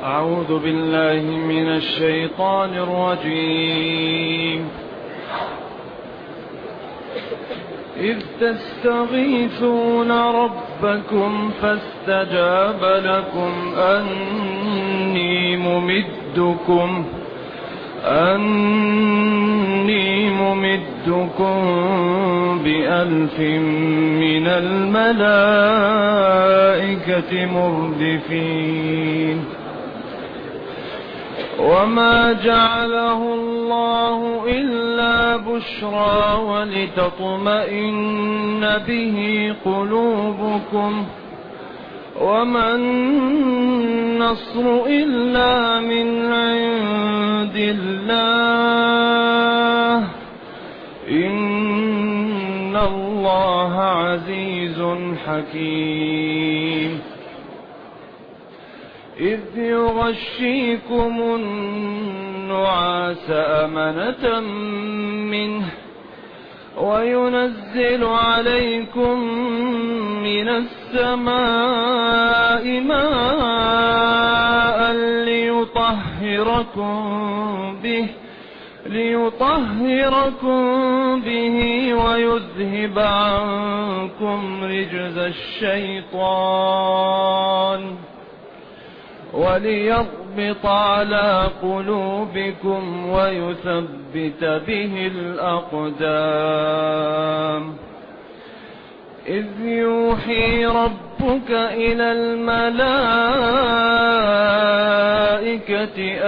أعوذ بالله من الشيطان الرجيم. إذ تستغيثون ربكم فاستجاب لكم أني ممدكم ب1000 من الملائكة مردفين. وما جعله الله إلا بشرى ولتطمئن به قلوبكم، وما النصر إلا من عند الله، إن الله عزيز حكيم. إذ يغشيكم النعاس أمنة منه وينزل عليكم من السماء ماء ليطهركم به ويذهب عنكم رجز الشيطان وليربط على قلوبكم ويثبت به الأقدام. إذ يوحي ربك إلى الملائكة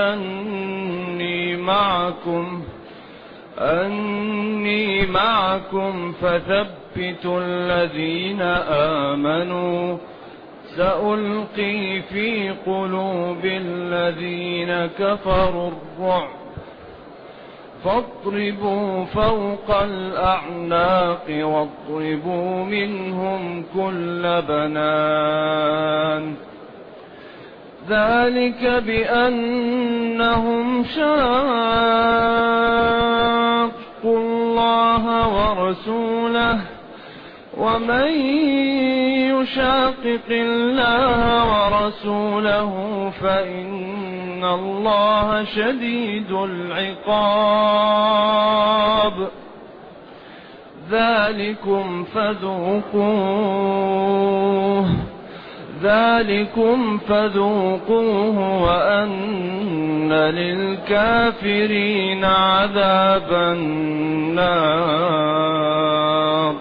أني معكم فثبتوا الذين آمنوا، سألقي في قلوب الذين كفروا الرعب فاضربوا فوق الأعناق واضربوا منهم كل بنان. ذلك بأنهم شاقوا الله ورسوله، ومن يشاقق الله ورسوله فإن الله شديد العقاب. ذلكم فذوقوه وأن للكافرين عذاب النار.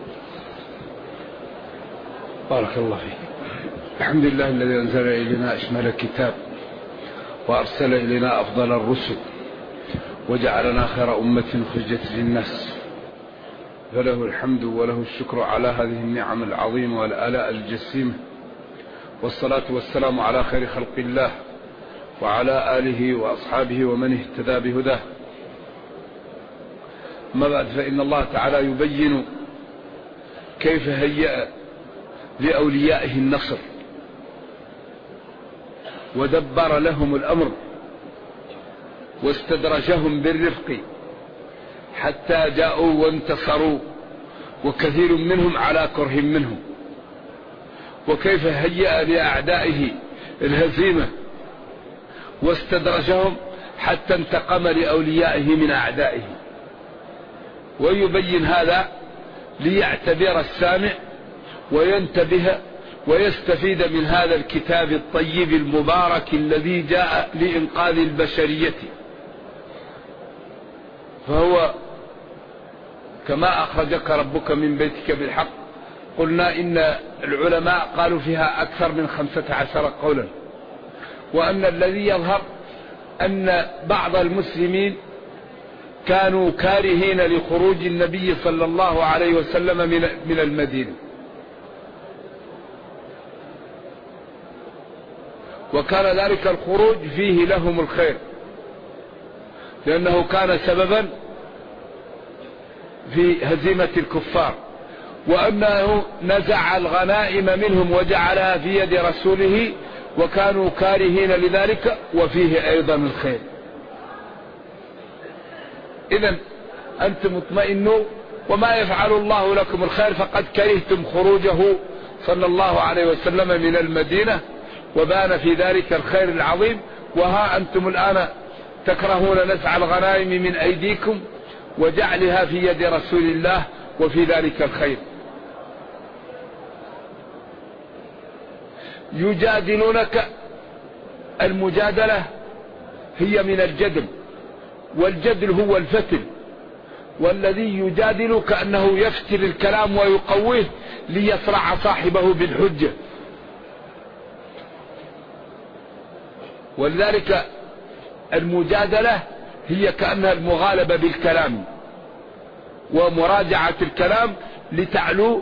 بارك الله فيك. الحمد لله الذي أنزل إلينا أشمل الكتاب وأرسل إلينا أفضل الرسل وجعلنا خير أمة خرجت للناس، فله الحمد وله الشكر على هذه النعم العظيمة والآلاء الجسيمة، والصلاة والسلام على خير خلق الله وعلى آله وأصحابه ومن اهتدى بهداه. أما بعد، فإن الله تعالى يبين كيف هيأ لأوليائه النصر ودبر لهم الأمر واستدرجهم بالرفق حتى جاءوا وانتصروا، وكثير منهم على كره منهم، وكيف هيأ لأعدائه الهزيمة واستدرجهم حتى انتقم لأوليائه من أعدائه. ويبين هذا ليعتبر السامع وينتبه ويستفيد من هذا الكتاب الطيب المبارك الذي جاء لإنقاذ البشرية. فهو كما أخرجك ربك من بيتك بالحق. قلنا إن العلماء قالوا فيها أكثر من 15 قولا، وأن الذي يظهر أن بعض المسلمين كانوا كارهين لخروج النبي صلى الله عليه وسلم من المدينة، وكان ذلك الخروج فيه لهم الخير، لأنه كان سببا في هزيمة الكفار، وأنه نزع الغنائم منهم وجعلها في يد رسوله، وكانوا كارهين لذلك، وفيه أيضا الخير. إذن أنتم مطمئنون، وما يفعل الله لكم الخير فقد كرهتم خروجه صلى الله عليه وسلم من المدينة، وبان في ذلك الخير العظيم. وها أنتم الآن تكرهون نزع الغنائم من أيديكم وجعلها في يد رسول الله وفي ذلك الخير. يجادلونك، المجادلة هي من الجدل، والجدل هو الفتل، والذي يجادل كأنه يفتل الكلام ويقويه ليصرع صاحبه بالحجة. ولذلك المجادلة هي كأنها المغالبة بالكلام ومراجعة الكلام لتعلو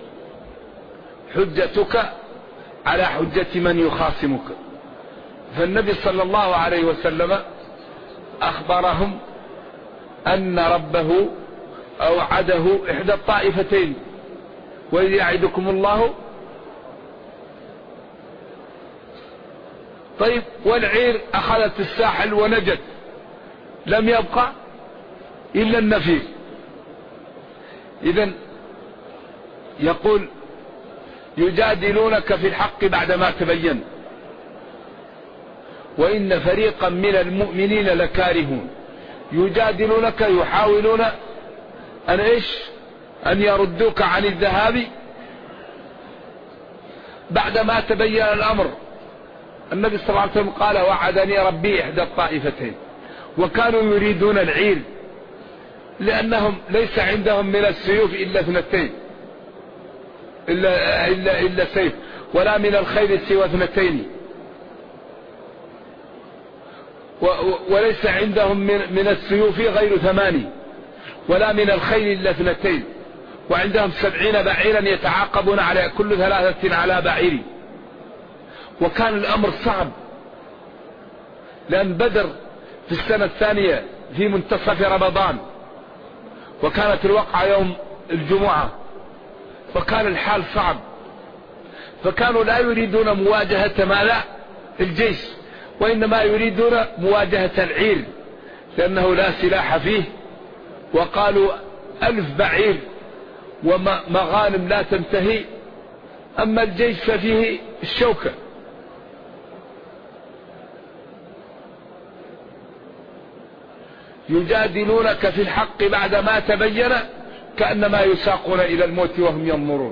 حجتك على حجة من يخاصمك. فالنبي صلى الله عليه وسلم أخبرهم أن ربه أوعده إحدى الطائفتين، وإذ يعدكم الله. طيب، والعير أخذت الساحل ونجت، لم يبقى إلا النفير. إذن يقول يجادلونك في الحق بعدما تبين وإن فريقا من المؤمنين لكارهون. يجادلونك، يحاولون أن يردوك عن الذهاب بعدما تبين الأمر. النبي صلى الله عليه وسلم قال وعدني ربي إحدى الطائفتين، وكانوا يريدون العير لأنهم ليس عندهم من السيوف إلا اثنتين، إلا سيف، ولا من الخيل سوى اثنتين، وليس عندهم من السيوف غير 8، ولا من الخيل إلا 2، وعندهم 70 بعيرا يتعاقبون على كل 3 على بعير. وكان الأمر صعب، لأن بدر في السنة الثانية في منتصف رمضان، وكانت الوقعة يوم الجمعة، فكان الحال صعب، فكانوا لا يريدون مواجهة ماذا الجيش، وإنما يريدون مواجهة العير لأنه لا سلاح فيه. وقالوا 1000 بعير ومغانم لا تنتهي، أما الجيش ففيه الشوكة. يجادلونك في الحق بعدما تبين كأنما يساقون إلى الموت وهم ينظرون.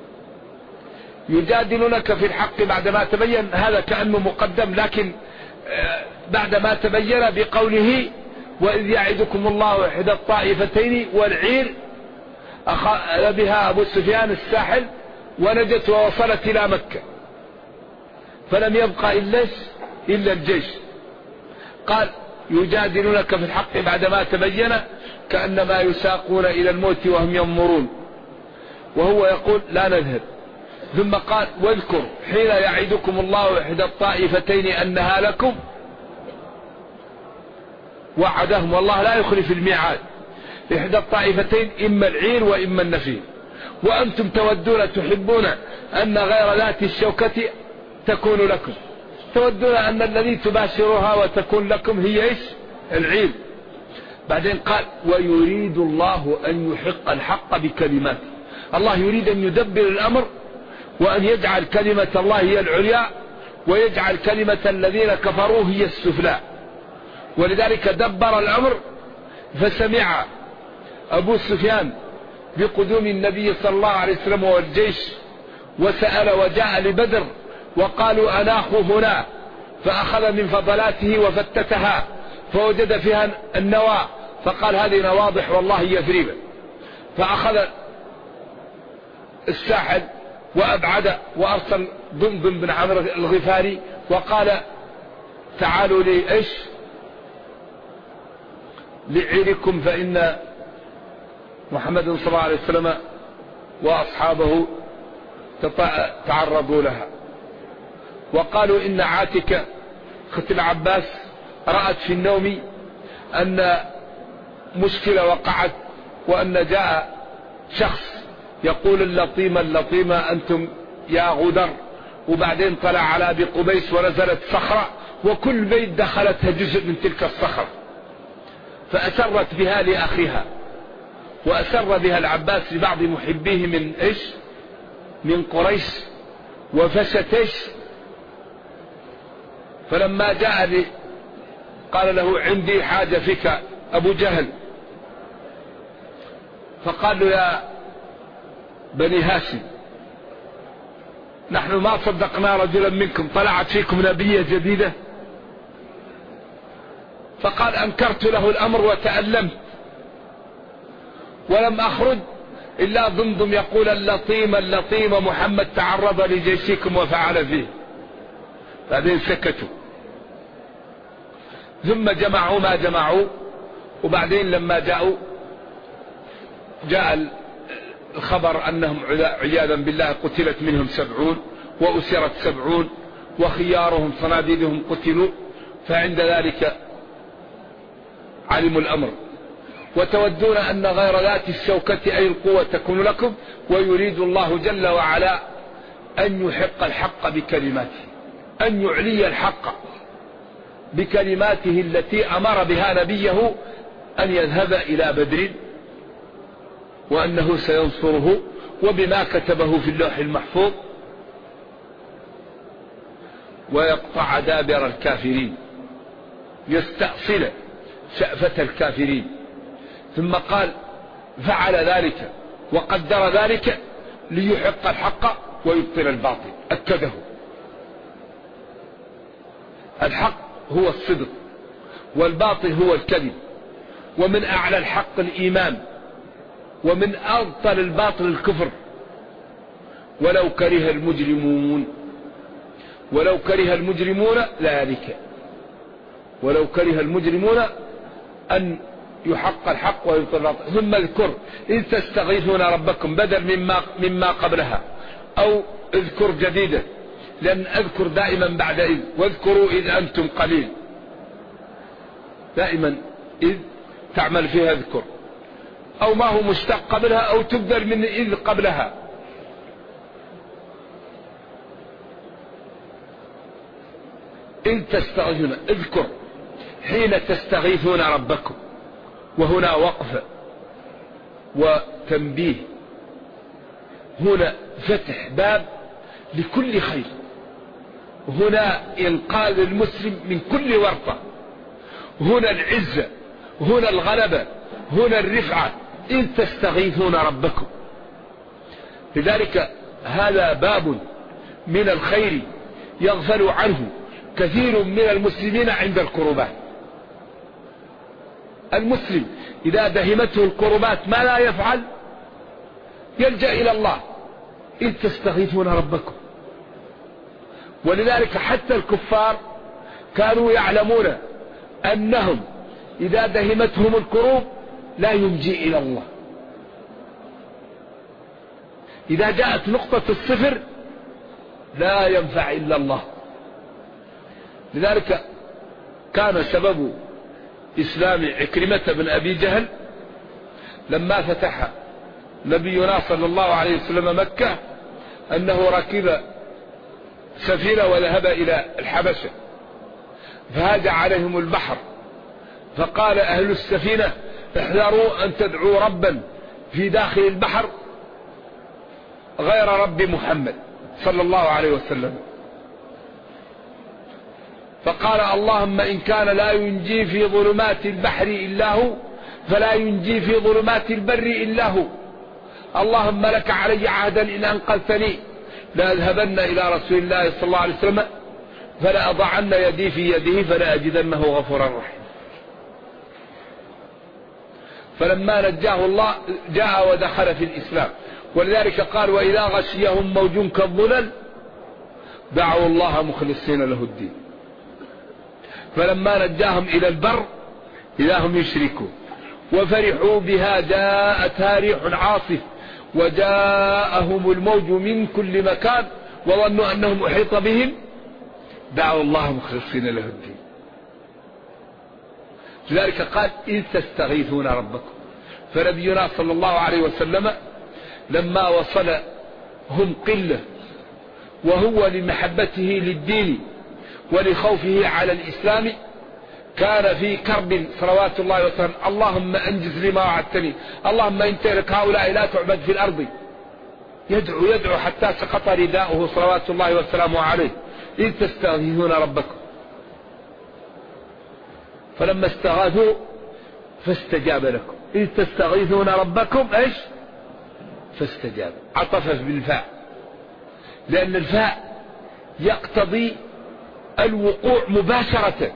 يجادلونك في الحق بعدما تبين، هذا كأنه مقدم، لكن بعدما تبين بقوله وإذ يعدكم الله إحدى الطائفتين والعير أخذ بها أبو سفيان الساحل ونجت ووصلت إلى مكة، فلم يبقى إلا الجيش. قال يجادلونك في الحق بعدما تبين كأنما يساقون إلى الموت وهم ينظرون، وهو يقول لا نذهب. ثم قال واذكر حين يعدكم الله إحدى الطائفتين أنها لكم، وعدهم والله لا يخلف الميعاد، إحدى الطائفتين إما العير وإما النفير، وأنتم تودون تحبون أن غير ذات الشوكة تكون لكم، تودون أن الذي تباشرها وتكون لكم هي العير. بعدين قال ويريد الله أن يحق الحق بكلماته، الله يريد أن يدبر الأمر وأن يجعل كلمة الله هي العليا ويجعل كلمة الذين كفروا هي السفلى. ولذلك دبر الأمر، فسمع أبو سفيان بقدوم النبي صلى الله عليه وسلم والجيش، وسأل وجاء لبدر، وقالوا أناخوا هنا، فأخذ من فضلاته وفتتها فوجد فيها النواة، فقال هذه نواضح والله يثريب، فأخذ الساحل وأبعد وأرسل ضمضم بن عمرو الغفاري وقال تعالوا لي لعيركم، فإن محمد صلى الله عليه وسلم وأصحابه تعرضوا لها. وقالوا إن عاتكة أخت العباس رأت في النوم أن مشكلة وقعت، وأن جاء شخص يقول اللطيمة أنتم يا غدر، وبعدين طلع على أبي قبيس ونزلت صخرة، وكل بيت دخلتها جزء من تلك الصخرة، فأسرت بها لأخيها، وأسر بها العباس لبعض محبيه من قريش، وفشت فلما جاء قال له عندي حاجة فيك أبو جهل، فقال له يا بني هاشم نحن ما صدقنا رجلا منكم طلعت فيكم نبية جديدة. فقال أنكرت له الأمر وتألمت ولم أخرج إلا ضمضم يقول اللطيم محمد تعرض لجيشكم وفعل فيه. بعدين سكتوا، ثم جمعوا ما جمعوا، وبعدين لما جاء الخبر أنهم عياذا بالله قتلت منهم 70 وأسرت 70 وخيارهم صناديدهم قتلوا، فعند ذلك علموا الأمر. وتودون أن غير ذات الشوكة أي القوة تكون لكم، ويريد الله جل وعلا أن يحق الحق بكلماته، أن يعلي الحق بكلماته التي أمر بها نبيه أن يذهب إلى بدر وأنه سينصره، وبما كتبه في اللوح المحفوظ، ويقطع دابر الكافرين، يستأصل شأفة الكافرين. ثم قال فعل ذلك وقدر ذلك ليحق الحق ويبطل الباطل، أكده. الحق هو الصدق والباطل هو الكذب، ومن أعلى الحق الإيمان، ومن أبطل الباطل الكفر. ولو كره المجرمون ذلك، ولو كره المجرمون أن يحق الحق ويبطل الباطل. ثم اذكر إذ تستغيثون ربكم، بدل مما قبلها، أو اذكر جديدة، لأن أذكر دائما بعد إذ، واذكروا إذ أنتم قليل، دائما إذ تعمل فيها اذكر، أو ما هو مشتق قبلها، أو تبدل من إذ قبلها. إذ تستغيثون، اذكر حين تستغيثون ربكم. وهنا وقف وتنبيه، هنا فتح باب لكل خير، هنا إنقاذ المسلم من كل ورطة، هنا العزة، هنا الغلبة، هنا الرفعة. إذ تستغيثون ربكم. لذلك هذا باب من الخير يغفل عنه كثير من المسلمين عند الكربات. المسلم إذا دهمته الكربات ما لا يفعل، يلجأ إلى الله. إذ تستغيثون ربكم. ولذلك حتى الكفار كانوا يعلمون أنهم إذا دهمتهم الكروب لا ينجي إلى الله. إذا جاءت نقطة الصفر لا ينفع إلا الله. لذلك كان سبب إسلام عكرمة بن أبي جهل لما فتح نبينا صلى الله عليه وسلم مكة، أنه ركب سفينة وذهب إلى الحبشة، فهاج عليهم البحر، فقال أهل السفينة احذروا أن تدعوا ربا في داخل البحر غير رب محمد صلى الله عليه وسلم. فقال اللهم إن كان لا ينجي في ظلمات البحر إلا هو فلا ينجي في ظلمات البر إلا هو. اللهم لك علي عهدا إن أنقذتني لأذهبن إلى رسول الله صلى الله عليه وسلم فلأضعن يدي في يده فلأجدنه غفورا رحيما. فلما نجاه الله جاء ودخل في الإسلام. ولذلك قال وإذا غشيهم موج كالظلل دعوا الله مخلصين له الدين. فلما نجاهم إلى البر إذا هم يشركون وفرحوا بها جاءتها ريح عاصف وجاءهم الموج من كل مكان وظنوا أنهم أحيط بهم دعوا الله مخلصين له الدين. لذلك قال إذ تستغيثون ربكم. فنبينا صلى الله عليه وسلم لما وصل هم قلة وهو لمحبته للدين ولخوفه على الإسلام كان في كرب صلوات الله وسلم اللهم أنجز لي ما وعدتني، اللهم إن ترك هؤلاء لا تعبد في الأرض. يدعو حتى سقط رداؤه صلوات الله وسلامه عليه. إذ تستغيثون ربكم فلما استغاثوا فاستجاب لكم إذ تستغيثون ربكم إيش فاستجاب. عطف بالفاء لأن الفاء يقتضي الوقوع مباشرة،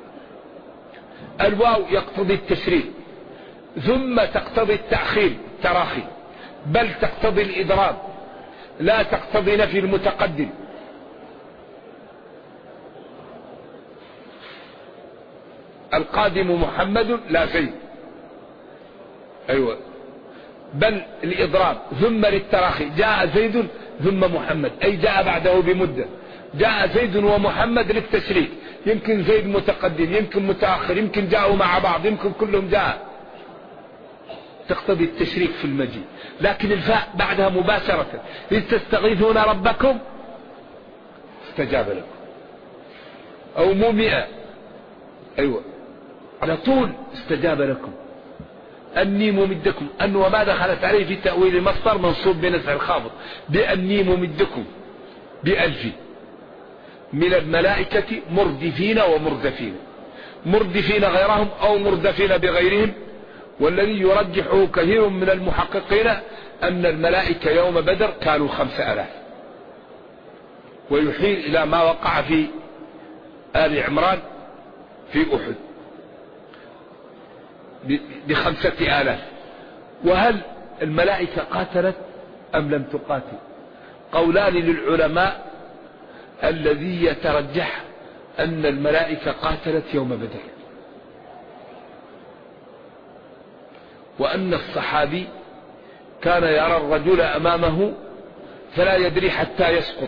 الواو يقتضي التشريع، ثم تقتضي التأخير التراخي، بل تقتضي الإضراب لا تقتضي نفي المتقدم. القادم محمد لا زيد، أيوة، بل الإضراب ثم للتراخي، جاء زيد ثم محمد، أي جاء بعده بمدة. جاء زيد ومحمد للتشريك، يمكن زيد متقدم يمكن متأخر يمكن جاءوا مع بعض يمكن كلهم جاء، تقتضي التشريك في المجيء. لكن الفاء بعدها مباشرة، إذ تستغيثون ربكم استجاب لكم، أو مو 100، أيوة على طول استجاب لكم. أني ممدكم، أن وما دخلت عليه في تأويل مصدر منصوب بنزع الخافض، بأني ممدكم ب1000 من الملائكة مردفين ومردفين، مردفين غيرهم أو مردفين بغيرهم. والذي يرجحه كثير من المحققين أن الملائكة يوم بدر كانوا 5000، ويحيل إلى ما وقع في آل عمران في أحد ب5000. وهل الملائكة قاتلت أم لم تقاتل؟ قولان للعلماء، الذي يترجح أن الملائكة قاتلت يوم بدر، وأن الصحابي كان يرى الرجل أمامه فلا يدري حتى يسقط،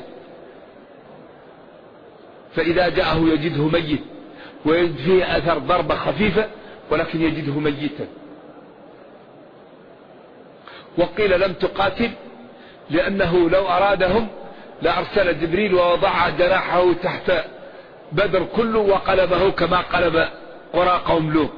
فإذا جاءه يجده ميت ويجد فيه أثر ضربة خفيفة ولكن يجده ميتا. وقيل لم تقاتل لأنه لو أرادهم لأرسل جبريل ووضع جناحه تحت بدر كله وقلبه كما قلب قرى قوم لوط.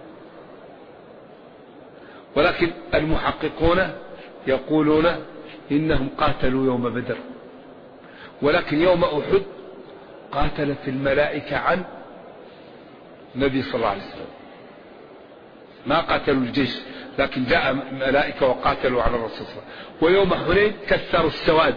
ولكن المحققون يقولون إنهم قاتلوا يوم بدر، ولكن يوم أحد قاتلت الملائكة عن النبي صلى الله عليه وسلم، ما قاتلوا الجيش، لكن جاء ملائكة وقاتلوا على الرسول صلى الله عليه وسلم. ويوم حنين كسروا السواد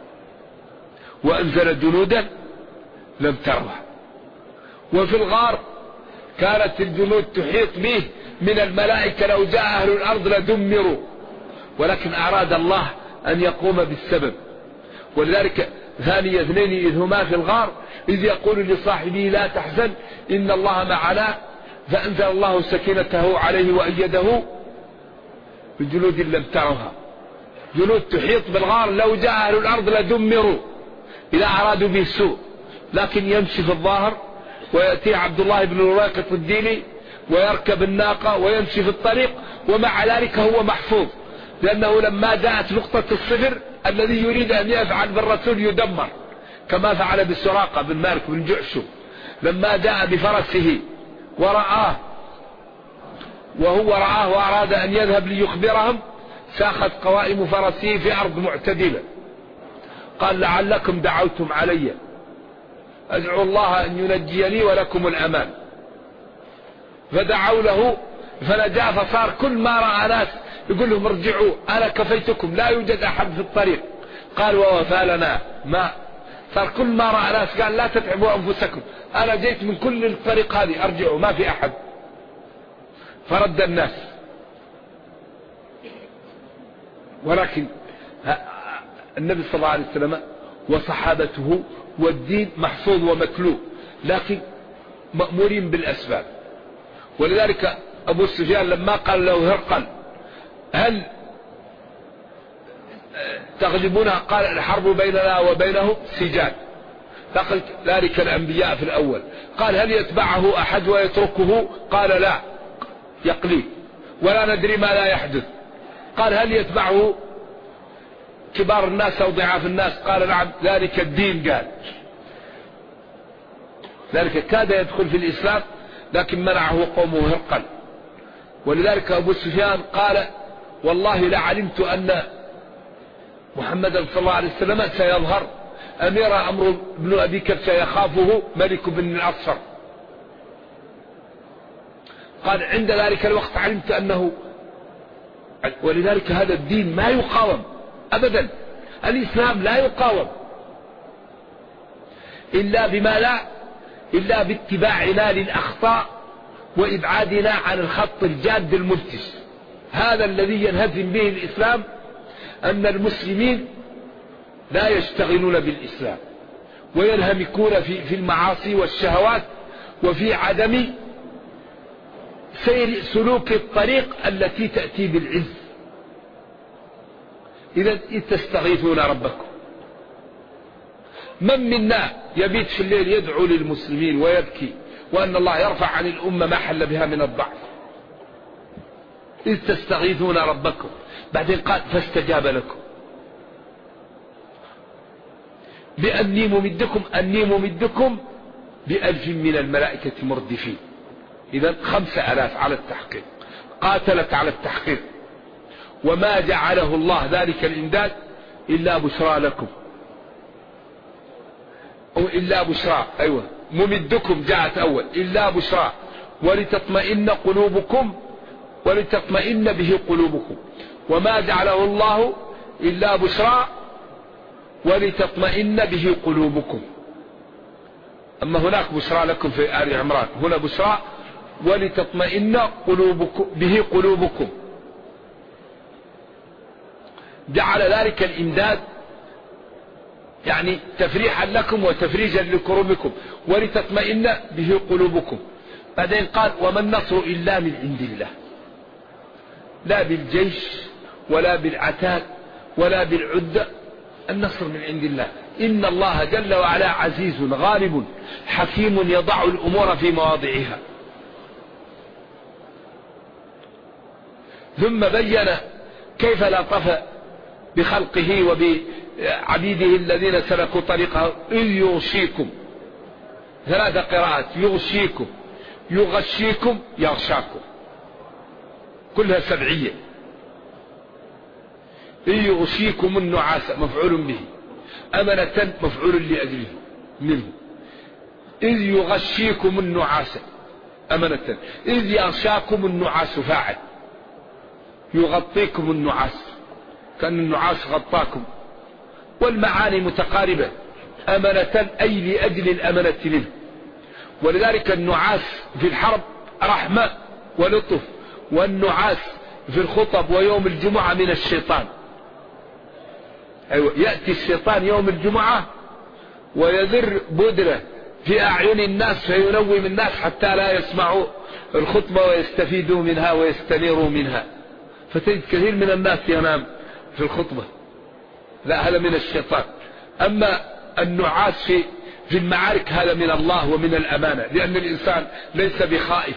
وأنزل جنودا لم تروها. وفي الغار كانت الجنود تحيط به من الملائكة، لو جاء أهل الأرض لدمروا، ولكن أراد الله أن يقوم بالسبب. ولذلك ثاني اثنين إذ هما في الغار إذ يقول لصاحبه لا تحزن إن الله معنا، فأنزل الله سكينته عليه وأيده بجنود لم تروها. جنود تحيط بالغار، لو جاء أهل الأرض لدمروا إذا أرادوا به السوء، لكن يمشي في الظاهر ويأتي عبد الله بن الواقف الديني ويركب الناقة ويمشي في الطريق، ومع ذلك هو محفوظ، لأنه لما جاءت نقطة الصفر الذي يريد أن يفعل بالرسول يدمر، كما فعل بسراقة بن مالك بن جعشم لما جاء بفرسه ورآه، وهو رآه وأراد أن يذهب ليخبرهم، ساخت قوائم فرسه في أرض معتدلة، قال لعلكم دعوتم علي، أدعو الله أن ينجيني ولكم الأمان. فدعوا له فنجا، فصار كل ما رأى ناس يقول لهم ارجعوا أنا كفيتكم لا يوجد أحد في الطريق، قال ووفى لنا ما، صار كل ما رأى ناس قال لا تتعبوا أنفسكم أنا جيت من كل الطريق هذه ارجعوا ما في أحد، فرد الناس. ولكن النبي صلى الله عليه وسلم وصحابته والدين محفوظ ومكلوب، لكن مأمورين بالأسباب. ولذلك أبو سفيان لما قال له هرقل هل تغلبنا، قال الحرب بيننا وبينه سجال، فقال ذلك الأنبياء في الأول. قال هل يتبعه أحد ويتركه، قال لا يقليه ولا ندري ما لا يحدث. قال هل يتبعه كبار الناس أو ضعاف الناس، قال نعم ذلك الدين. قال ذلك كاد يدخل في الإسلام لكن منعه قومه هرقل. ولذلك أبو سفيان قال والله لعلمت أن محمدا صلى الله عليه وسلم سيظهر أمير أمر بن أبي كبشة يخافه ملك بن الأصفر، قال عند ذلك الوقت علمت أنه، ولذلك هذا الدين ما يقاوم أبدا. الإسلام لا يقاوم إلا باتباعنا للأخطاء وإبعادنا عن الخط الجاد المنتج. هذا الذي ينهزم به الإسلام، أن المسلمين لا يشتغلون بالإسلام وينهمكون في المعاصي والشهوات وفي عدم سير سلوك الطريق التي تأتي بالعز. إذا تستغيثون ربكم. من منا يبيت في الليل يدعو للمسلمين ويبكي وأن الله يرفع عن الأمة ما حل بها من الضعف؟ إذ تستغيثون ربكم. بعدين قال فاستجاب لكم بأني ممدكم ب1000 من الملائكة مردفين. إذا 5000 على التحقيق، قاتلت على التحقيق. وما جعله الله ذلك الإمداد إلا بشرى لكم، أو إلا بشرى، أيوة ممدكم جاءت أول، إلا بشرى ولتطمئن به قلوبكم. وما جعله الله إلا بشرى ولتطمئن به قلوبكم. أما هناك بشرى لكم في آل عمران، هنا بشرى ولتطمئن به قلوبكم. جعل ذلك الإمداد يعني تفريحا لكم وتفريجا لكروبكم، ولتطمئن به قلوبكم. بعدين قال وما النصر إلا من عند الله، لا بالجيش ولا بالعتاد ولا بالعدة، النصر من عند الله. إن الله جل وعلا عزيز غالب حكيم يضع الأمور في مواضعها. ثم بين كيف لطف بخلقه وبعبيده الذين سلكوا طريقه. إذ يغشيكم، 3 قراءات، يغشيكم، يغشيكم، يغشاكم، كلها 7. إذ يغشيكم النعاس مفعول به، أمنة مفعول لأجله منه. إذ يغشيكم النعاس أمنة، إذ يغشاكم النعاس فاعل، يغطيكم النعاس كأن النعاس غطاكم، والمعاني متقاربة. أمنة أي لأجل الأمنة منه. ولذلك النعاس في الحرب رحمة ولطف، والنعاس في الخطب ويوم الجمعة من الشيطان. أيوة، يأتي الشيطان يوم الجمعة ويذر بدرة في أعين الناس فينوم الناس حتى لا يسمعوا الخطبة ويستفيدوا منها ويستنيروا منها، فتجد كثير من الناس ينام في الخطبة. لا، هذا من الشيطان. أما النعاس في المعارك هذا من الله ومن الأمانة، لأن الإنسان ليس بخائف.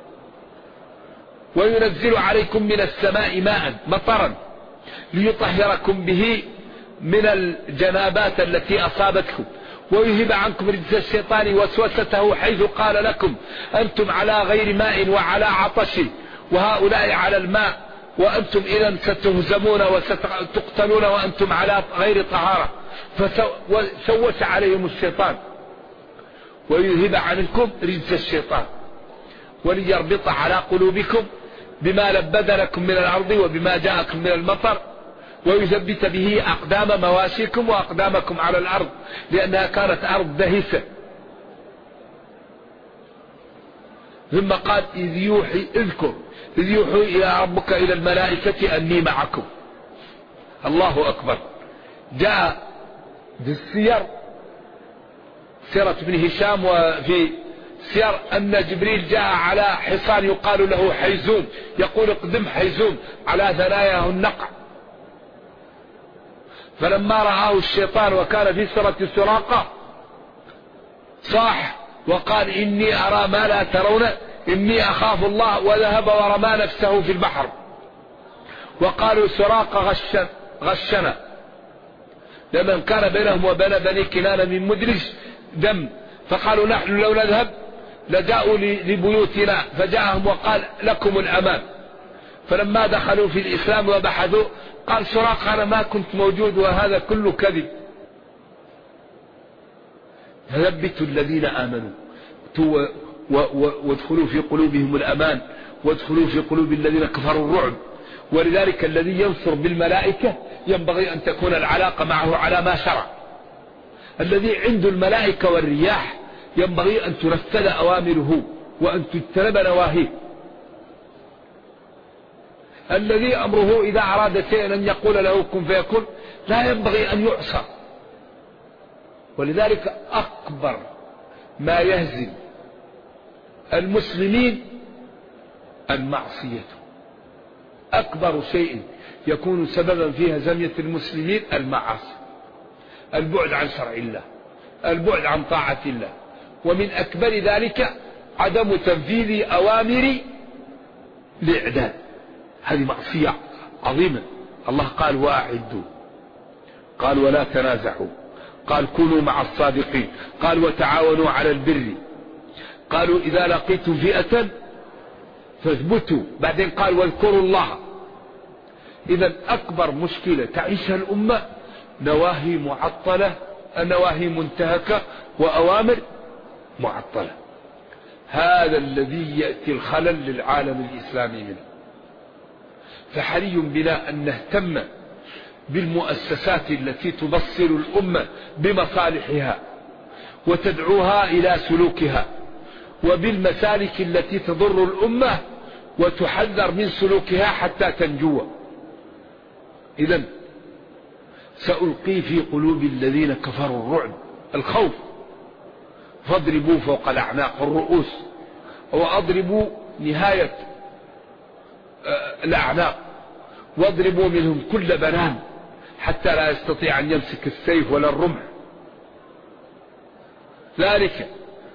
وينزل عليكم من السماء ماء مطرا ليطهركم به من الجنابات التي أصابتكم، ويذهب عنكم رجس الشيطان وسوسته حيث قال لكم أنتم على غير ماء وعلى عطش وهؤلاء على الماء، وأنتم إذا ستهزمون وستقتلون وأنتم على غير طهارة. فسوس عليهم الشيطان ويذهب عنكم رجس الشيطان وليربط على قلوبكم بما لبد لكم من الأرض وبما جاءكم من المطر، ويثبت به أقدام مواشيكم وأقدامكم على الأرض، لأنها كانت أرض دهسة. ثم قال إذ يوحي إلى ربك إلى الملائكة أني معكم. الله أكبر. جاء بالسير، سيرة ابن هشام، وفي سير أن جبريل جاء على حصان يقال له حيزوم، يقول اقدم حيزوم، على ثناياه النقع. فلما رآه الشيطان وكان في سورة سراقة صاح وقال إني أرى ما لا ترون إني أخاف الله، وذهب ورمى نفسه في البحر. وقالوا سراقة غشنا، لمن كان بينهم وبين بني كنانة من مدرج دم، فقالوا نحن لو نذهب لجاءوا لبيوتنا، فجاءهم وقال لكم الأمان. فلما دخلوا في الإسلام وبحثوا قال سراقة أنا ما كنت موجود وهذا كله كذب. فثبتوا الذين آمنوا وادخلوا في قلوبهم الأمان، وادخلوا في قلوب الذين كفروا الرعب. ولذلك الذي ينصر بالملائكة ينبغي أن تكون العلاقة معه على ما شرع. الذي عنده الملائكة والرياح ينبغي أن تنفذ أوامره وأن تجتنب نواهيه. الذي أمره إذا أراد شيئا أن يقول له كن فيكون، لا ينبغي أن يعصى. ولذلك أكبر ما يهزم المسلمين المعصية. أكبر شيء يكون سببا في هزيمة المسلمين المعاصي، البعد عن شرع الله، البعد عن طاعة الله. ومن أكبر ذلك عدم تنفيذ أوامر الإعداد، هذه معصية عظيمة. الله قال وأعدوا، قال ولا تنازعوا، قال كونوا مع الصادقين، قال وتعاونوا على البر، قالوا إذا لقيتم فئة فاثبتوا، بعدين قال واذكروا الله. إذا أكبر مشكلة تعيشها الأمة نواهي معطلة، نواهي منتهكة، وأوامر معطلة. هذا الذي يأتي الخلل للعالم الإسلامي منه. فحري بنا أن نهتم بالمؤسسات التي تبصر الأمة بمصالحها وتدعوها إلى سلوكها، وبالمسالك التي تضر الأمة وتحذر من سلوكها حتى تنجو. إذن سألقي في قلوب الذين كفروا الرعب، الخوف، فاضربوا فوق الأعناق الرؤوس، وأضربوا نهاية الأعناق، واضربوا منهم كل بنان حتى لا يستطيع أن يمسك السيف ولا الرمح. ذلك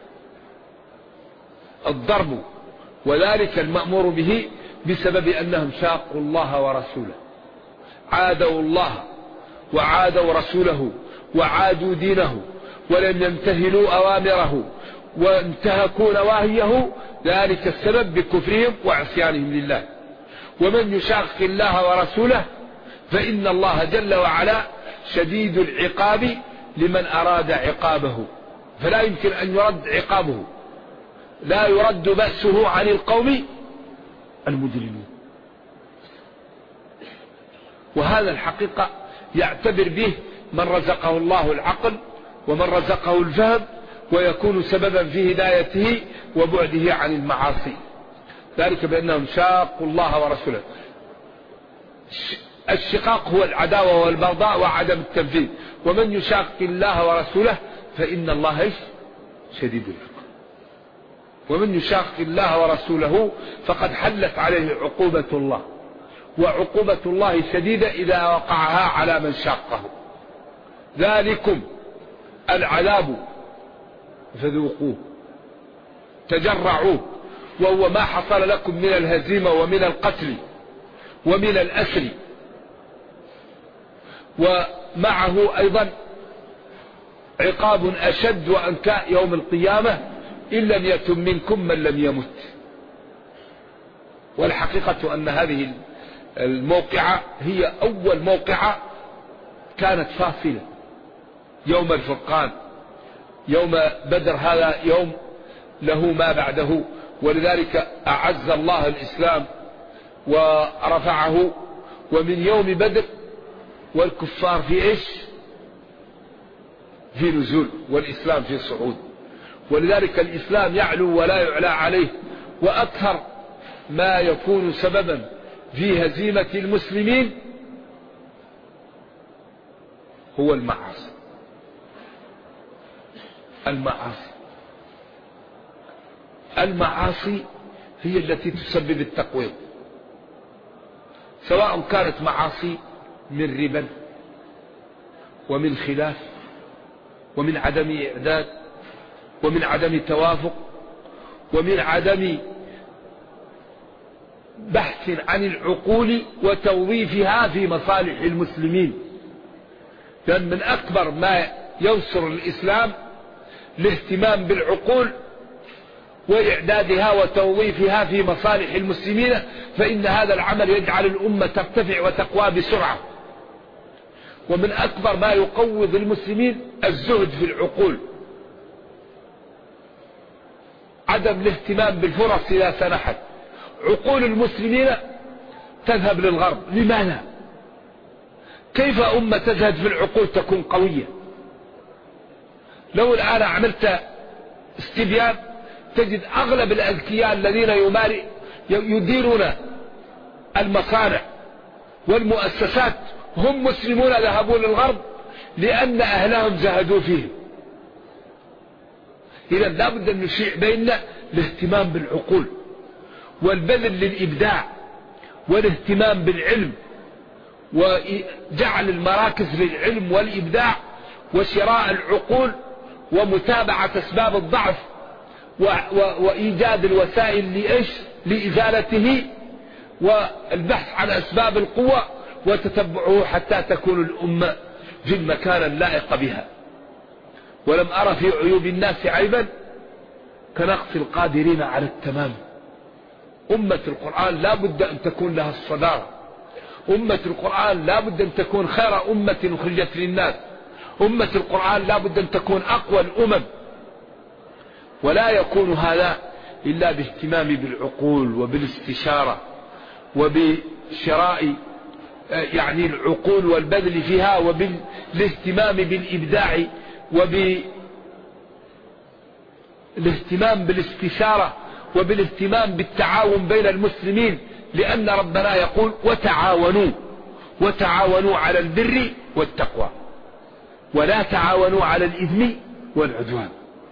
الضرب وذلك المأمور به بسبب أنهم شاقوا الله ورسوله، عادوا الله وعادوا رسوله وعادوا دينه، ولم يمتثلوا أوامره وانتهكوا نواهيه. ذلك السبب بكفرهم وعصيانهم لله. ومن يشاق الله ورسوله فإن الله جل وعلا شديد العقاب لمن أراد عقابه، فلا يمكن أن يرد عقابه، لا يرد بأسه عن القوم المجرمين. وهذا الحقيقة يعتبر به من رزقه الله العقل ومن رزقه الفهم، ويكون سببا في هدايته وبعده عن المعاصي. ذلك بأنهم شاقوا الله ورسوله. الشقاق هو العداوة والبغضاء وعدم التنفيذ. ومن يشاق الله ورسوله فإن الله شديد العقاب. ومن يشاق الله ورسوله فقد حلت عليه عقوبة الله، وعقوبة الله شديدة إذا وقعها على من شاقه. ذلكم العذاب فذوقوه، تجرعوه، وهو ما حصل لكم من الهزيمة ومن القتل ومن الأسر. ومعه أيضا عقاب أشد وأنكاء يوم القيامة إن لم يتم منكم من لم يمت. والحقيقة أن هذه الموقعة هي أول موقعة كانت فاصلة، يوم الفرقان، يوم بدر، هذا يوم له ما بعده. ولذلك أعز الله الإسلام ورفعه. ومن يوم بدر والكفار في إيش؟ في نزول، والإسلام في صعود. ولذلك الإسلام يعلو ولا يعلى عليه. وأكثر ما يكون سببا في هزيمة المسلمين هو المعاصي. المعاصي هي التي تسبب التقويض، سواء كانت معاصي من ربا ومن خلاف ومن عدم إعداد ومن عدم توافق ومن عدم بحث عن العقول وتوظيفها في مصالح المسلمين. لأن من أكبر ما ينصر الإسلام الاهتمام بالعقول وإعدادها وتوظيفها في مصالح المسلمين، فإن هذا العمل يجعل الأمة ترتفع وتقوى بسرعة. ومن أكبر ما يقوض المسلمين الزهد في العقول، عدم الاهتمام بالفرص إذا سنحت. عقول المسلمين تذهب للغرب. لماذا؟ كيف أمة تزهد في العقول تكون قوية؟ لو الآن عملت استبيان تجد أغلب الأذكياء الذين يديرون المصانع والمؤسسات هم مسلمون ذهبوا للغرب لأن أهلهم زهدوا فيهم. إذا لابد أن نشيع بيننا الاهتمام بالعقول والبذل للإبداع والاهتمام بالعلم وجعل المراكز للعلم والإبداع وشراء العقول ومتابعة أسباب الضعف وإيجاد الوسائل لإزالته والبحث عن أسباب القوة وتتبعه حتى تكون الأمة في المكان اللائق بها. ولم أرى في عيوب الناس عيبا كنقص القادرين على التمام. أمة القرآن لا بد أن تكون لها الصدارة. أمة القرآن لا بد أن تكون خير أمة أخرجت للناس. أمة القرآن لا بد أن تكون أقوى الأمم. ولا يكون هذا إلا باهتمام بالعقول وبالاستشارة وبشراء يعني العقول والبذل فيها وبالاهتمام بالإبداع وبالاهتمام بالاستشارة وبالاهتمام بالتعاون بين المسلمين، لأن ربنا يقول وتعاونوا على البر والتقوى ولا تعاونوا على الإثم والعدوان.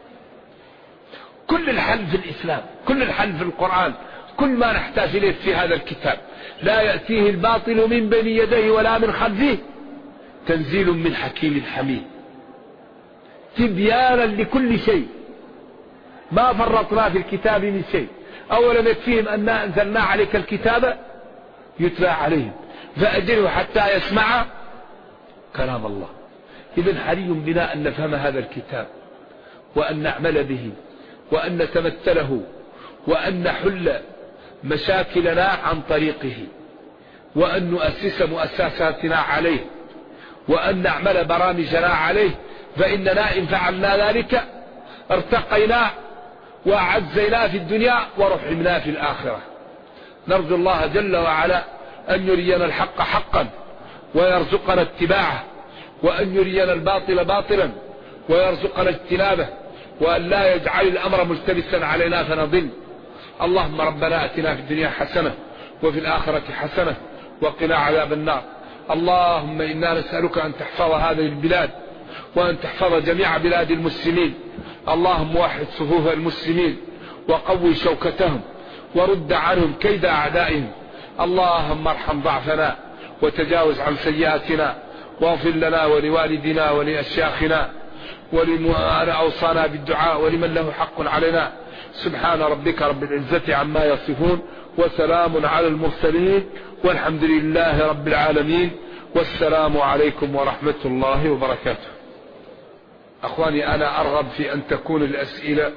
كل الحل في الإسلام، كل الحل في القرآن، كل ما نحتاج إليه في هذا الكتاب. لا يأتيه الباطل من بين يديه ولا من خلفه تنزيل من حكيم حميد. تبيانا لكل شيء، ما فرطنا في الكتاب من شيء. أولم يكفيهم أننا أنزلنا عليك الكتاب يتلى عليهم فأجره حتى يسمع كلام الله. إذن حري بنا أن نفهم هذا الكتاب وأن نعمل به وأن نتمثله وأن نحل مشاكلنا عن طريقه وأن نؤسس مؤسساتنا عليه وأن نعمل برامجنا عليه. فإننا إن فعلنا ذلك ارتقينا وأعزينا في الدنيا ورحمنا في الآخرة. نرجو الله جل وعلا أن يرينا الحق حقا ويرزقنا اتباعه، وأن يرينا الباطل باطلا ويرزقنا اجتنابه، وأن لا يجعل الأمر ملتبسا علينا فنضل. اللهم ربنا أتنا في الدنيا حسنة وفي الآخرة حسنة وقنا عذاب النار. اللهم إنا نسألك أن تحفظ هذه البلاد وأن تحفظ جميع بلاد المسلمين. اللهم وحد صفوف المسلمين وقوي شوكتهم ورد عنهم كيد أعدائهم. اللهم ارحم ضعفنا وتجاوز عن سيئاتنا واغفر لنا ولوالدنا ولأشياخنا ولمن أوصانا بالدعاء ولمن له حق علينا. سبحان ربك رب العزة عما يصفون وسلام على المرسلين والحمد لله رب العالمين. والسلام عليكم ورحمة الله وبركاته. أخواني، أنا أرغب في أن تكون الأسئلة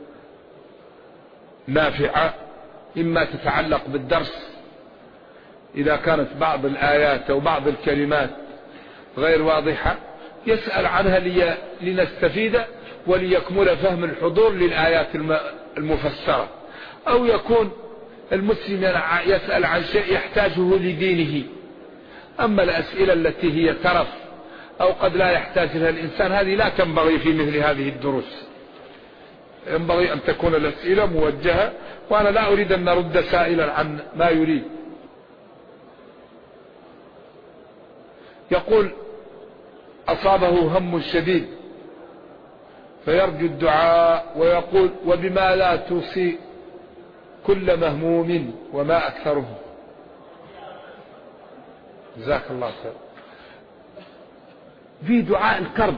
نافعة، إما تتعلق بالدرس إذا كانت بعض الآيات أو بعض الكلمات غير واضحة يسأل عنها لنستفيد وليكمل فهم الحضور للآيات المفسرة، أو يكون المسلم يسأل عن شيء يحتاجه لدينه. أما الأسئلة التي هي ترف أو قد لا يحتاج لها الإنسان هذه لا تنبغي في مثل هذه الدروس. ينبغي أن تكون الأسئلة موجهة، وأنا لا أريد أن نرد سائلا عن ما يريد. يقول أصابه هم شديد فيرجو الدعاء ويقول وبما لا توصي كل مهموم وما أكثره. جزاك الله خير. في دعاء الكرب: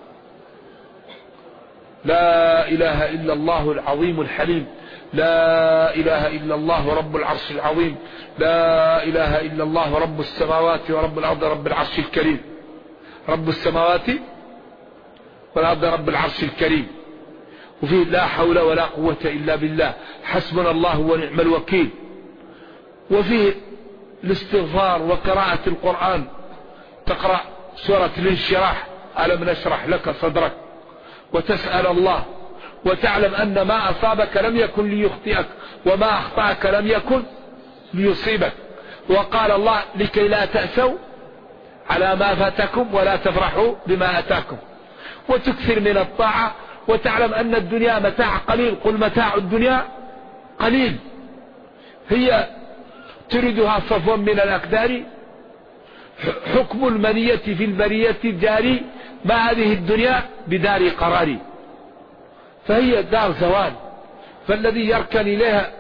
لا إله إلا الله العظيم الحليم، لا إله إلا الله رب العرش العظيم، لا إله إلا الله رب السماوات ورب الأرض رب العرش الكريم. رب السماوات والأرض رب العرش الكريم. وفيه لا حول ولا قوة إلا بالله، حسبنا الله ونعم الوكيل. وفيه الاستغفار وقراءة القرآن، تقرأ سورة الانشراح: ألم نشرح لك صدرك، وتسأل الله وتعلم أن ما أصابك لم يكن ليخطئك وما أخطأك لم يكن ليصيبك. وقال الله لكي لا تأسوا على ما فاتكم ولا تفرحوا بما أتاكم، وتكثر من الطاعة، وتعلم أن الدنيا متاع قليل. قل متاع الدنيا قليل، هي تردها صفوا من الأقدار، حكم المنية في البرية الجاري، ما هذه الدنيا بدار قرار. فهي دار زوال، فالذي يركن إليها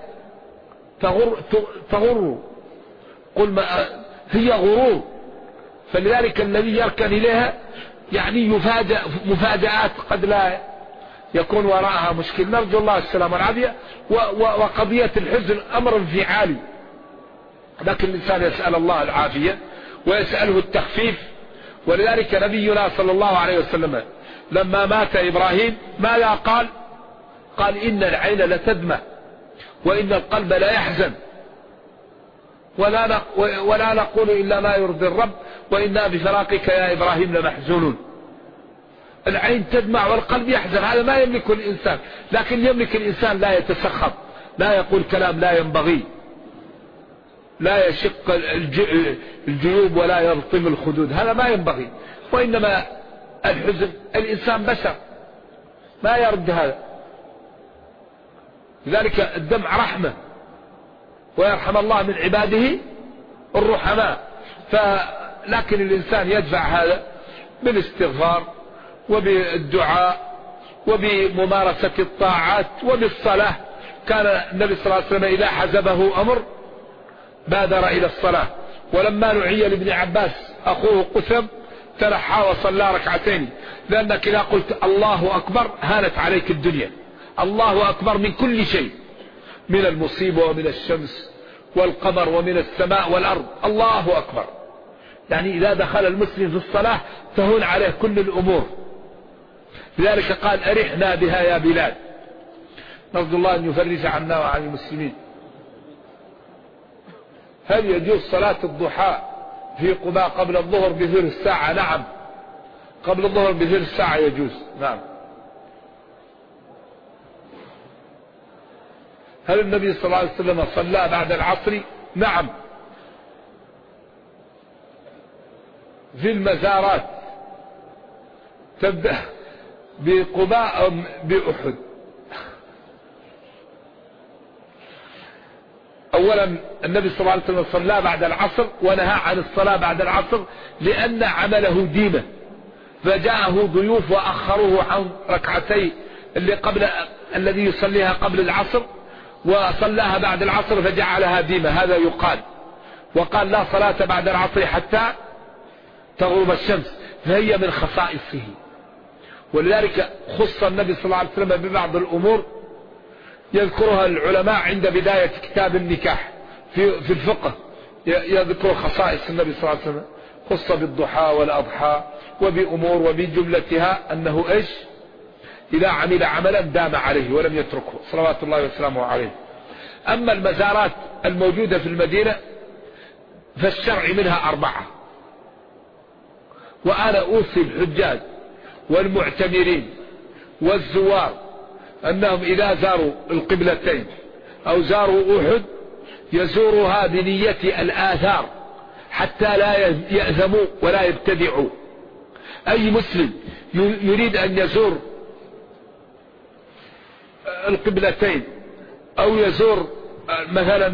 تغر. قل ما هي غرور، فلذلك الذي يركن إليها يعني يفاجأ مفاجآت قد لا يكون وراءها مشكل. نرجو الله السلام والعافية. وقضية الحزن أمر انفعالي، لكن الإنسان يسأل الله العافية ويسأله التخفيف. ولذلك نبينا صلى الله عليه وسلم لما مات إبراهيم ماذا قال؟ قال إن العين لتدمع وإن القلب لا يحزن ولا نقول إلا ما يرضي الرب وإنا بفراقك يا إبراهيم لمحزونون. العين تدمع والقلب يحزن، هذا ما يملك الإنسان. لكن يملك الإنسان لا يتسخط، لا يقول كلام لا ينبغي، لا يشق الجيوب ولا يلطم الخدود، هذا ما ينبغي. وإنما الحزن الإنسان بشر ما يرد هذا. لذلك الدمع رحمة، ويرحم الله من عباده الرحماء. لكن الإنسان يدفع هذا بالاستغفار وبالدعاء وبممارسة الطاعات وبالصلاة. كان النبي صلى الله عليه وسلم إذا حزبه أمر بادر إلى الصلاة. ولما نعي لابن عباس أخوه قثم تنحى وصلى ركعتين، لأنك إذا قلت الله أكبر هانت عليك الدنيا. الله أكبر من كل شيء، من المصيبة ومن الشمس والقمر ومن السماء والأرض. الله أكبر، يعني إذا دخل المسلم في الصلاة تهون عليه كل الأمور. لذلك قال أرحنا بها يا بلال. نرجو الله أن يفرج عنا وعن المسلمين. هل يجوز صلاة الضحى في قباء قبل الظهر بثلث ساعة؟ نعم، قبل الظهر بثلث ساعة يجوز. نعم. هل النبي صلى الله عليه وسلم صلى بعد العصر؟ نعم. في المزارات تبدأ بقباء أو بأحد؟ أولا النبي صلى الله عليه وسلم صلى بعد العصر ونهى عن الصلاة بعد العصر لأن عمله ديمة، فجاءه ضيوف وأخروه عن ركعتي الذي يصليها قبل العصر وصلاها بعد العصر فجعلها ديمة، هذا يقال. وقال لا صلاة بعد العصر حتى تغرب الشمس، فهي من خصائصه. ولذلك خص النبي صلى الله عليه وسلم ببعض الأمور يذكرها العلماء عند بداية كتاب النكاح في الفقه، يذكر خصائص النبي صلى الله عليه وسلم. خص بالضحى والأضحى وبأمور وبجملتها أنه إيش؟ إذا عمل عملا دام عليه ولم يتركه صلوات الله وسلامه عليه. أما المزارات الموجودة في المدينة فالشرع منها 4، وأنا أوصي الحجاج والمعتمرين والزوار أنهم إذا زاروا القبلتين أو زاروا أحد يزورها بنية الآثار حتى لا يأثموا ولا يبتدعوا. أي مسلم يريد أن يزور القبلتين أو يزور مثلا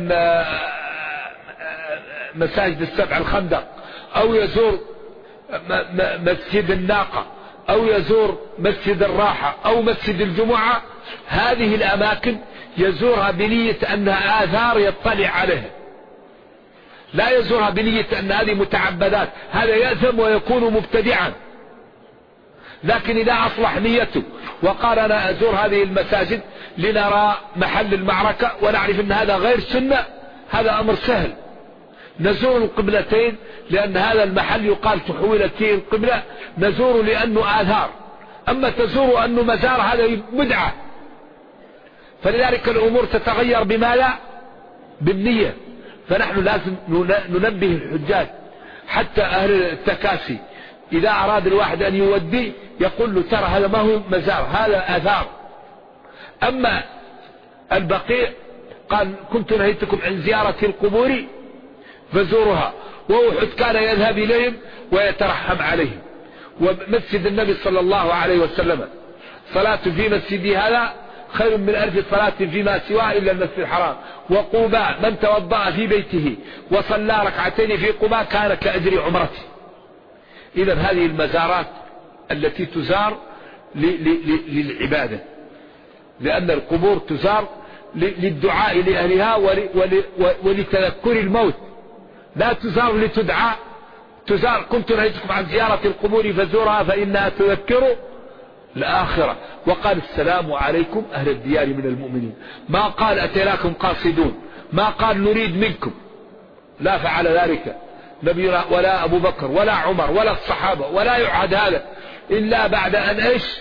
مساجد السبع الخندق أو يزور مسجد الناقة أو يزور مسجد الراحة أو مسجد الجمعة، هذه الأماكن يزورها بنية أنها آثار يطلع عليها، لا يزورها بنية أن هذه متعبدات، هذا يأثم ويكون مبتدعا. لكن إذا أصلح نيته وقال أنا أزور هذه المساجد لنرى محل المعركة ونعرف أن هذا غير سنة، هذا أمر سهل. نزور القبلتين لأن هذا المحل يقال تحولت فيه القبلة، نزور لأنه آثار. أما تزور أنه مزار هذا بدعة. فلذلك الأمور تتغير بما لا بالنية. فنحن لازم ننبه الحجاج حتى أهل التكاسي إذا أراد الواحد أن يودي يقول له ترى هذا ما هو مزار، هذا آثار، أما البقيع قال كنت نهيتكم عن زيارة القبور فزورها، وأحد كان يذهب إليهم ويترحم عليهم. ومسجد النبي صلى الله عليه وسلم صلاة في مسجدي هذا خير من 1000 صلاة فيما سواه إلا المسجد الحرام. وقباء من توضأ في بيته وصلى ركعتين في قباء كان كأجر عمرته. إذا هذه المزارات التي تزار للعبادة، لأن القبور تزار للدعاء لأهلها ولتذكر الموت، لا تزار لتدعى. تزار كنت نهيتكم عن زيارة القبور فزورها فإنها تذكر الآخرة. وقال السلام عليكم أهل الديار من المؤمنين، ما قال أتيناكم قاصدون، ما قال نريد منكم، لا فعل ذلك نبينا ولا أبو بكر ولا عمر ولا الصحابة، ولا يعهد هذا إلا بعد أن إيش؟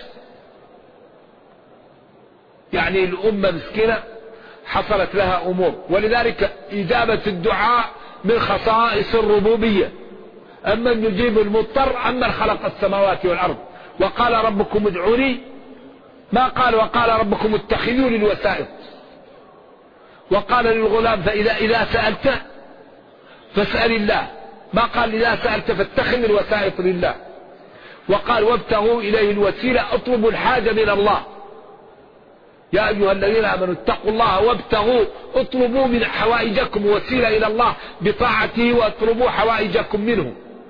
يعني الأمة مسكينة حصلت لها أمور. ولذلك إجابة الدعاء من خصائص الربوبية، أما يجيب المضطر أما خلق السماوات والأرض. وقال ربكم ادعوني، ما قال وقال ربكم اتخذوا للوسائط. وقال للغلام فإذا سألت فاسأل الله، ما قال إذا سألت فاتخذ الوسائط لله. وقال وابتغوا إليه الوسيلة، اطلبوا الحاجة من الله. يا أيها الذين آمنوا اتقوا الله وابتغوا، اطلبوا من حوائجكم وسيلة إلى الله بطاعته، واطلبوا حوائجكم منه.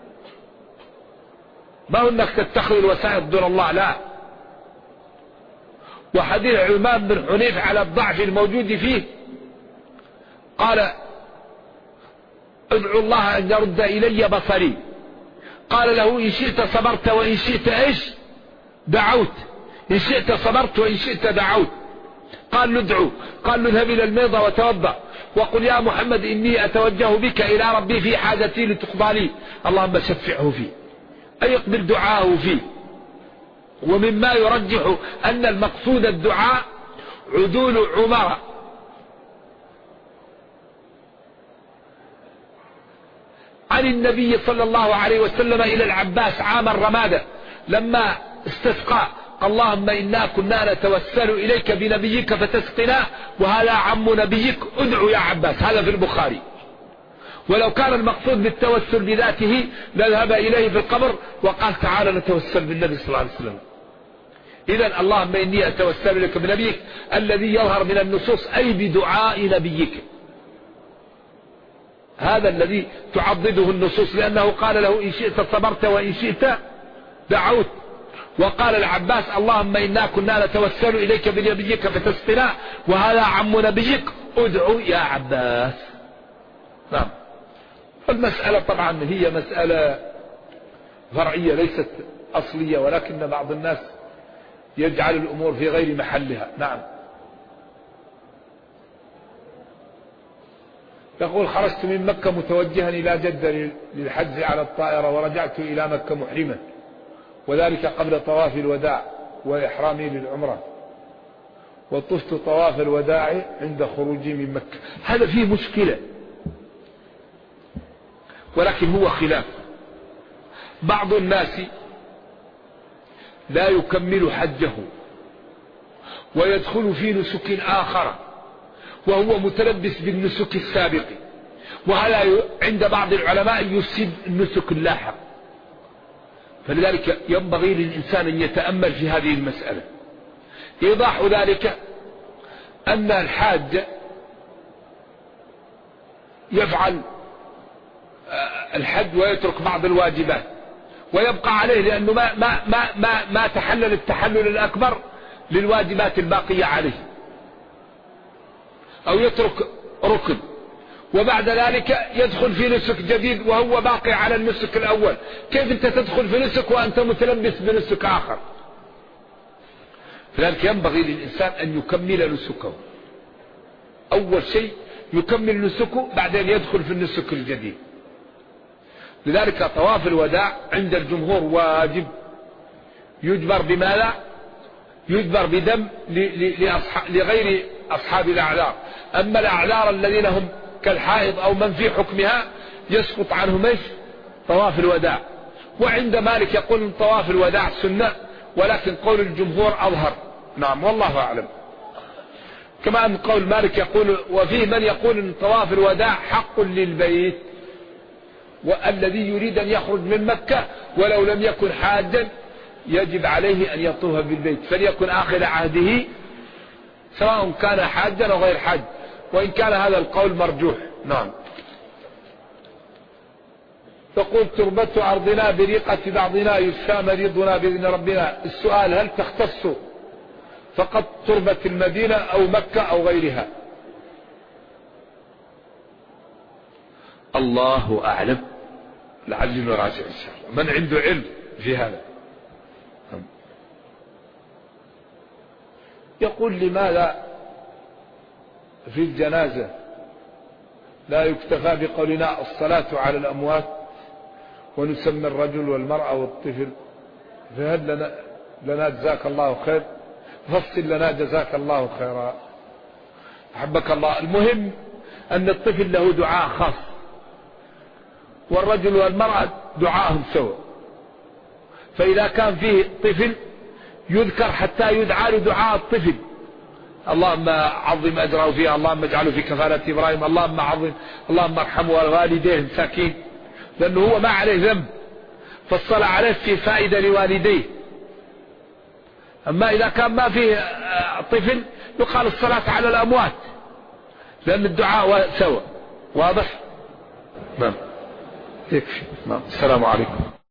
ما هو انك تتخذ الوسائط دون الله، لا. وحديث عمان بن حنيف على الضعف الموجود فيه قال ادعو الله أن يرد إلي بصري. قال له إن شئت صبرت وإن شئت إيش دعوت، إن شئت صبرت وإن شئت دعوت. قال له ادعو، قال له اذهب إلى الميضة وتوضأ وقل يا محمد إني أتوجه بك إلى ربي في حاجتي لتقضى لي، اللهم شفعه فيه، أي يقبل دعاءه فيه. ومما يرجح أن المقصود الدعاء عدول عمر عن النبي صلى الله عليه وسلم إلى العباس عام الرمادة لما استسقى، اللهم إنا كنا نتوسل إليك بنبيك فتسقنا وهذا عم نبيك ادعو يا عباس. هذا في البخاري. ولو كان المقصود بالتوسل بذاته لذهب إليه في القبر وقال تعالى نتوسل بالنبي صلى الله عليه وسلم. إذن اللهم إني أتوسل إليك بنبيك الذي يظهر من النصوص أي بدعاء نبيك، هذا الذي تعضده النصوص، لأنه قال له إن شئت صبرت وإن شئت دعوت. وقال العباس اللهم إنا كنا نتوسل إليك بنبيك فتسقنا وهذا عم نبيك ادعو يا عباس. نعم. المسألة طبعا هي مسألة فرعية ليست أصلية، ولكن بعض الناس يجعل الأمور في غير محلها. نعم. يقول خرجت من مكة متوجها إلى جدة للحج على الطائرة ورجعت إلى مكة محرما، وذلك قبل طواف الوداع وإحرامي للعمرة، وطفت طواف الوداع عند خروجي من مكة. هذا فيه مشكلة، ولكن هو خلاف. بعض الناس لا يكمل حجه ويدخل في نسك آخر وهو متلبس بالنسك السابق، وهذا عند بعض العلماء يفسد النسك اللاحق. فلذلك ينبغي للإنسان أن يتأمل في هذه المسألة. إيضاح ذلك أن الحاج يفعل الحج ويترك بعض الواجبات ويبقى عليه، لأنه ما تحلل التحلل الأكبر للواجبات الباقية عليه، أو يترك ركن وبعد ذلك يدخل في نسك جديد وهو باقي على النسك الأول. كيف أنت تدخل في نسك وأنت متلبس بنسك آخر؟ لذلك ينبغي للإنسان أن يكمل نسكه. أول شيء يكمل نسكه، بعدين يدخل في النسك الجديد. لذلك طواف الوداع عند الجمهور واجب، يجبر بماذا؟ يجبر بدم لغير أصحاب الأعذار. أما الأعذار الذين هم كالحائض أو من في حكمها يسقط عنهم ايش؟ طواف الوداع. وعند مالك يقول طواف الوداع سنة، ولكن قول الجمهور أظهر. نعم والله أعلم. كما أن قول مالك يقول وفيه من يقول أن طواف الوداع حق للبيت، والذي يريد أن يخرج من مكة ولو لم يكن حاجا يجب عليه أن يطوف بالبيت، فليكن آخر عهده سواء كان حاجا أو غير حاج، وإن كان هذا القول مرجوح. نعم. تقول تربة أرضنا بريقة بعضنا يشفى مريضنا بإذن ربنا. السؤال هل تختص فقط تربة المدينة أو مكة أو غيرها؟ الله أعلم، لعلي نراجع إن شاء الله من عنده علم في هذا. يقول لماذا في الجنازة لا يكتفى بقولنا الصلاة على الأموات ونسمي الرجل والمرأة والطفل؟ فهل لنا جزاك الله خير، فصل لنا جزاك الله خيرا أحبك الله. المهم أن الطفل له دعاء خاص، والرجل والمرأة دعاءهم سوا، فإذا كان فيه طفل يذكر حتى يدعى له دعاء الطفل، اللهم عظم أجره فيها، اللهم اجعله في كفالة إبراهيم، اللهم عظم، اللهم ارحمه والوالديه مساكين، لأنه هو ما عليه ذنب، فالصلاة عليه في فائدة لوالديه. أما إذا كان ما فيه طفل يقال الصلاة على الأموات، لأن الدعاء سوا. واضح؟ نعم. يكفي. نعم. السلام عليكم.